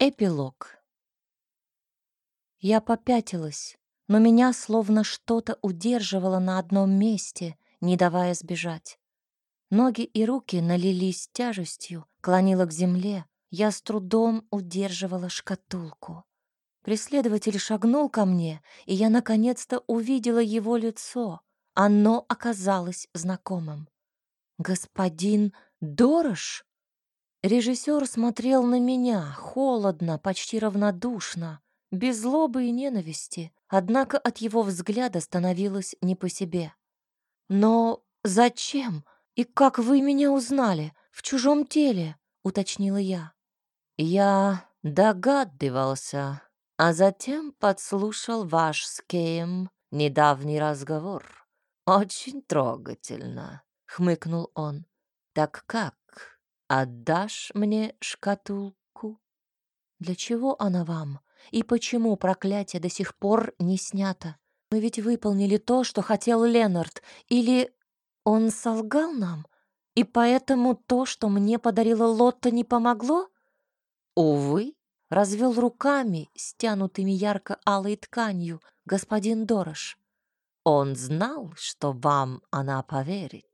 Эпилог. Я попятилась, но меня словно что-то удерживало на одном месте, не давая сбежать. Ноги и руки налились тяжестью, клонила к земле. Я с трудом удерживала шкатулку. Преследователь шагнул ко мне, и я наконец-то увидела его лицо. Оно оказалось знакомым. «Господин Дорош?» Режиссер смотрел на меня холодно, почти равнодушно, без злобы и ненависти, однако от его взгляда становилось не по себе. «Но зачем? И как вы меня узнали? В чужом теле?» — уточнила я. «Я догадывался, а затем подслушал ваш с Кеем недавний разговор. Очень трогательно», — хмыкнул он. «Так как? Отдашь мне шкатулку?» «Для чего она вам? И почему проклятие до сих пор не снято? Мы ведь выполнили то, что хотел Ленард. Или он солгал нам? И поэтому то, что мне подарила Лотта, не помогло?» «Увы», — развел руками, стянутыми ярко-алой тканью, господин Дорош. «Он знал, что вам она поверит.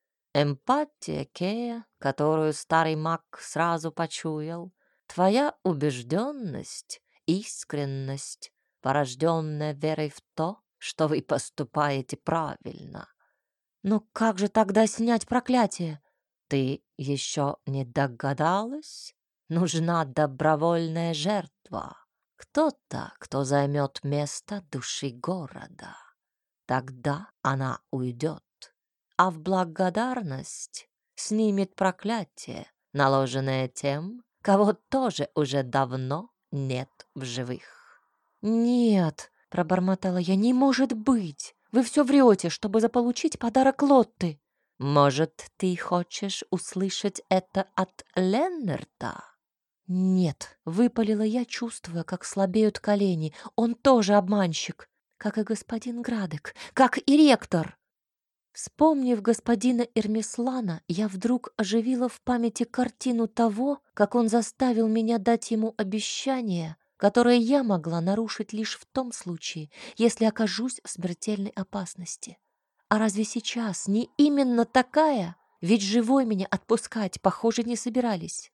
Эмпатия Кея, которую старый маг сразу почуял, твоя убежденность, искренность, порожденная верой в то, что вы поступаете правильно. Но как же тогда снять проклятие? Ты еще не догадалась? Нужна добровольная жертва. Кто-то, кто займет место души города. Тогда она уйдет, а в благодарность снимет проклятие, наложенное тем, кого тоже уже давно нет в живых. «Нет», — пробормотала я, — «не может быть! Вы все врете, чтобы заполучить подарок Лотты». «Может, ты хочешь услышать это от Леннерта?» «Нет», — выпалила я, чувствуя, как слабеют колени. «Он тоже обманщик, как и господин Градек, как и ректор». Вспомнив господина Эрмислана, я вдруг оживила в памяти картину того, как он заставил меня дать ему обещание, которое я могла нарушить лишь в том случае, если окажусь в смертельной опасности. А разве сейчас не именно такая? Ведь живой меня отпускать, похоже, не собирались.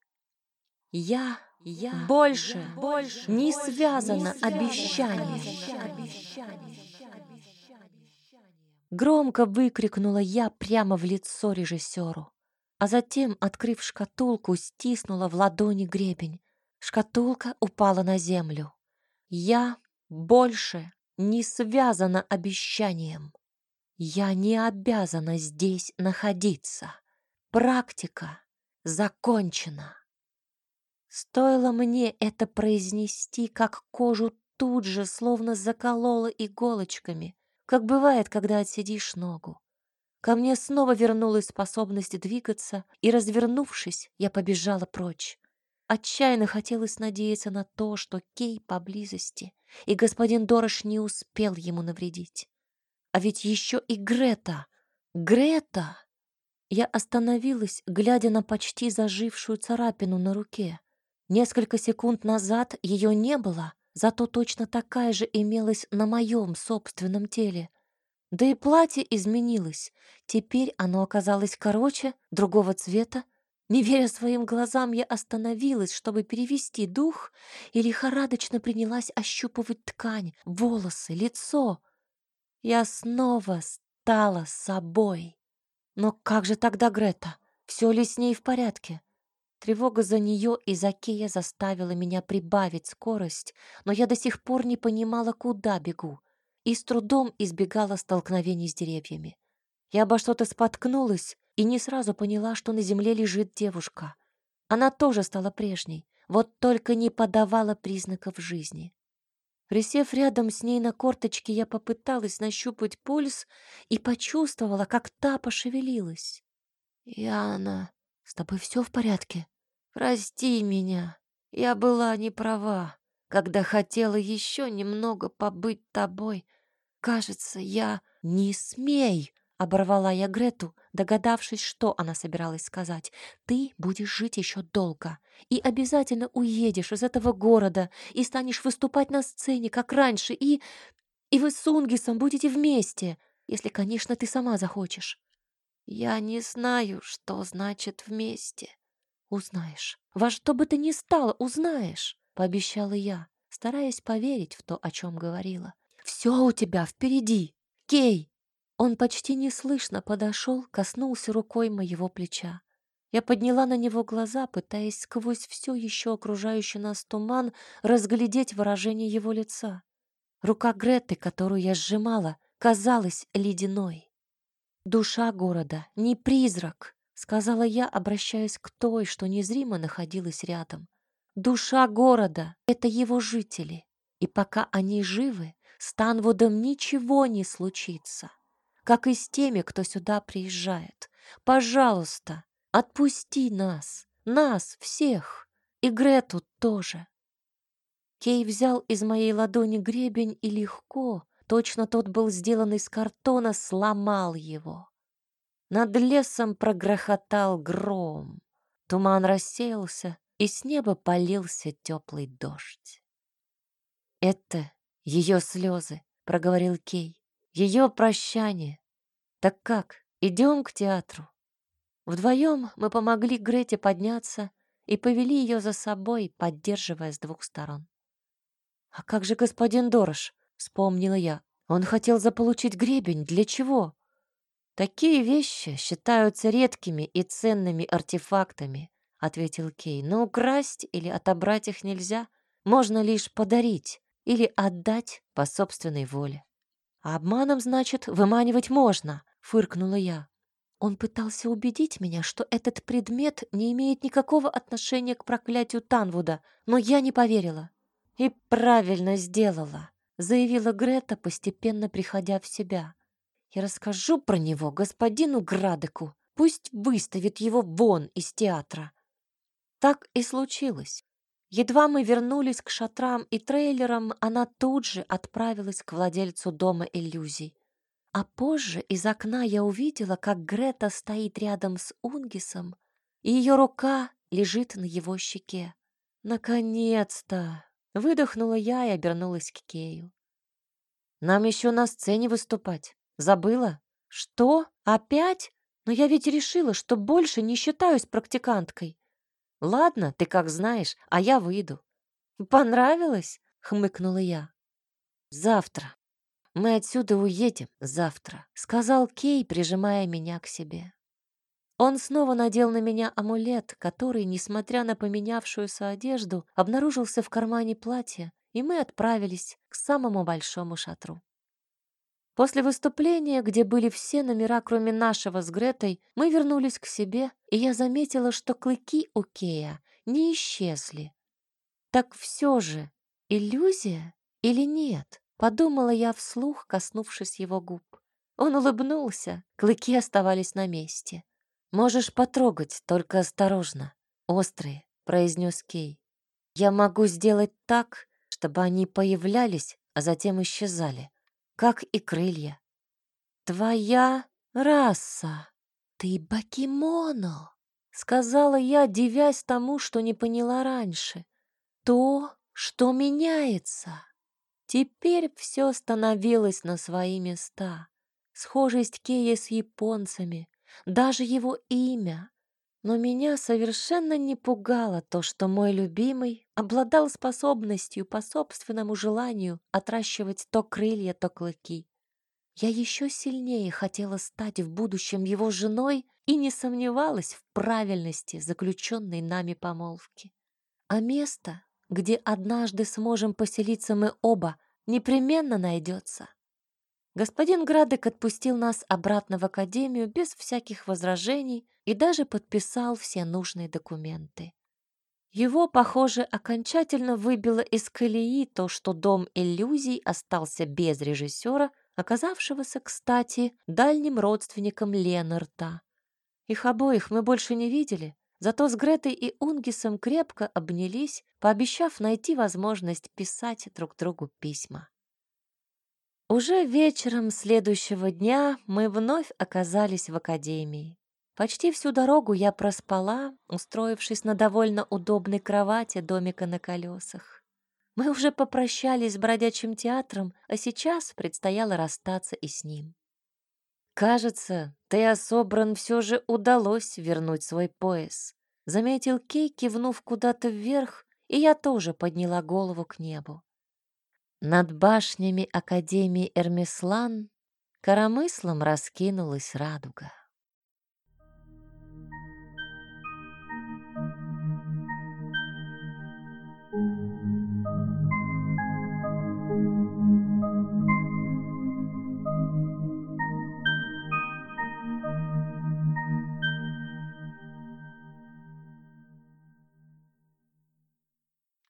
Я больше не связана обещанием. Громко выкрикнула я прямо в лицо режиссеру, а затем, открыв шкатулку, стиснула в ладони гребень. Шкатулка упала на землю. Я больше не связана обещанием. Я не обязана здесь находиться. Практика закончена. Стоило мне это произнести, как кожу тут же словно закололо иголочками, как бывает, когда отсидишь ногу. Ко мне снова вернулась способность двигаться, и, развернувшись, я побежала прочь. Отчаянно хотелось надеяться на то, что Кей поблизости, и господин Дорош не успел ему навредить. А ведь еще и Грета! Грета! Я остановилась, глядя на почти зажившую царапину на руке. Несколько секунд назад ее не было, зато точно такая же имелась на моем собственном теле. Да и платье изменилось. Теперь оно оказалось короче, другого цвета. Не веря своим глазам, я остановилась, чтобы перевести дух, и лихорадочно принялась ощупывать ткань, волосы, лицо. Я снова стала собой. Но как же тогда Грета? Все ли с ней в порядке? Тревога за нее и за Кея заставила меня прибавить скорость, но я до сих пор не понимала, куда бегу, и с трудом избегала столкновений с деревьями. Я обо что-то споткнулась и не сразу поняла, что на земле лежит девушка. Она тоже стала прежней, вот только не подавала признаков жизни. Присев рядом с ней на корточке, я попыталась нащупать пульс и почувствовала, как та пошевелилась. «Яна, с тобой все в порядке? Прости меня, я была не права, когда хотела еще немного побыть тобой. Кажется, я...» «Не смей!» — оборвала я Грету, догадавшись, что она собиралась сказать. «Ты будешь жить еще долго и обязательно уедешь из этого города и станешь выступать на сцене, как раньше, и вы с Унгисом будете вместе, если, конечно, ты сама захочешь». «Я не знаю, что значит «вместе». «Узнаешь. Во что бы ты ни стала, узнаешь», — пообещала я, стараясь поверить в то, о чем говорила. «Все у тебя впереди, Кей!» Он почти неслышно подошел, коснулся рукой моего плеча. Я подняла на него глаза, пытаясь сквозь все еще окружающий нас туман разглядеть выражение его лица. Рука Греты, которую я сжимала, казалась ледяной. «Душа города не призрак», — сказала я, обращаясь к той, что незримо находилась рядом. «Душа города — это его жители, и пока они живы, с Танвудом ничего не случится, как и с теми, кто сюда приезжает. Пожалуйста, отпусти нас всех, и Грету тоже». Кей взял из моей ладони гребень и легко, точно тот был сделан из картона, сломал его. Над лесом прогрохотал гром. Туман рассеялся, и с неба полился теплый дождь. «Это ее слезы», — проговорил Кей. «Ее прощание. Так как, идем к театру?» Вдвоем мы помогли Грете подняться и повели ее за собой, поддерживая с двух сторон. «А как же господин Дорош?» — вспомнила я. «Он хотел заполучить гребень. Для чего?» «Такие вещи считаются редкими и ценными артефактами», — ответил Кей. «Но украсть или отобрать их нельзя. Можно лишь подарить или отдать по собственной воле». «А обманом, значит, выманивать можно», — фыркнула я. Он пытался убедить меня, что этот предмет не имеет никакого отношения к проклятию Танвуда, но я не поверила. «И правильно сделала», — заявила Грета, постепенно приходя в себя. «Я расскажу про него господину Градеку. Пусть выставит его вон из театра». Так и случилось. Едва мы вернулись к шатрам и трейлерам, она тут же отправилась к владельцу дома иллюзий. А позже из окна я увидела, как Грета стоит рядом с Унгисом, и ее рука лежит на его щеке. «Наконец-то!» — выдохнула я и обернулась к Кею. «Нам еще на сцене выступать. Забыла?» «Что? Опять? Но я ведь решила, что больше не считаюсь практиканткой». «Ладно, ты как знаешь, а я выйду». «Понравилось?» — хмыкнула я. «Завтра. Мы отсюда уедем завтра», — сказал Кей, прижимая меня к себе. Он снова надел на меня амулет, который, несмотря на поменявшуюся одежду, обнаружился в кармане платья, и мы отправились к самому большому шатру. После выступления, где были все номера, кроме нашего с Гретой, мы вернулись к себе, и я заметила, что клыки у Кея не исчезли. Так все же, иллюзия или нет? Подумала я вслух, коснувшись его губ. Он улыбнулся, клыки оставались на месте. «Можешь потрогать, только осторожно. Острые», — произнес Кей. «Я могу сделать так, чтобы они появлялись, а затем исчезали, как и крылья». «Твоя раса. Ты бакимоно», — сказала я, дивясь тому, что не поняла раньше. «То, что меняется». Теперь все становилось на свои места. Схожесть Кея с японцами, даже его имя. Но меня совершенно не пугало то, что мой любимый обладал способностью по собственному желанию отращивать то крылья, то клыки. Я еще сильнее хотела стать в будущем его женой и не сомневалась в правильности заключенной нами помолвки. А место, где однажды сможем поселиться мы оба, непременно найдется. Господин Градек отпустил нас обратно в академию без всяких возражений и даже подписал все нужные документы. Его, похоже, окончательно выбило из колеи то, что Дом иллюзий остался без режиссера, оказавшегося, кстати, дальним родственником Ленарта. Их обоих мы больше не видели, зато с Гретой и Унгисом крепко обнялись, пообещав найти возможность писать друг другу письма. Уже вечером следующего дня мы вновь оказались в академии. Почти всю дорогу я проспала, устроившись на довольно удобной кровати домика на колесах. Мы уже попрощались с бродячим театром, а сейчас предстояло расстаться и с ним. «Кажется, Теособран все же удалось вернуть свой пояс», — заметил Кей, кивнув куда-то вверх, и я тоже подняла голову к небу. Над башнями Академии Эрмислан коромыслом раскинулась радуга.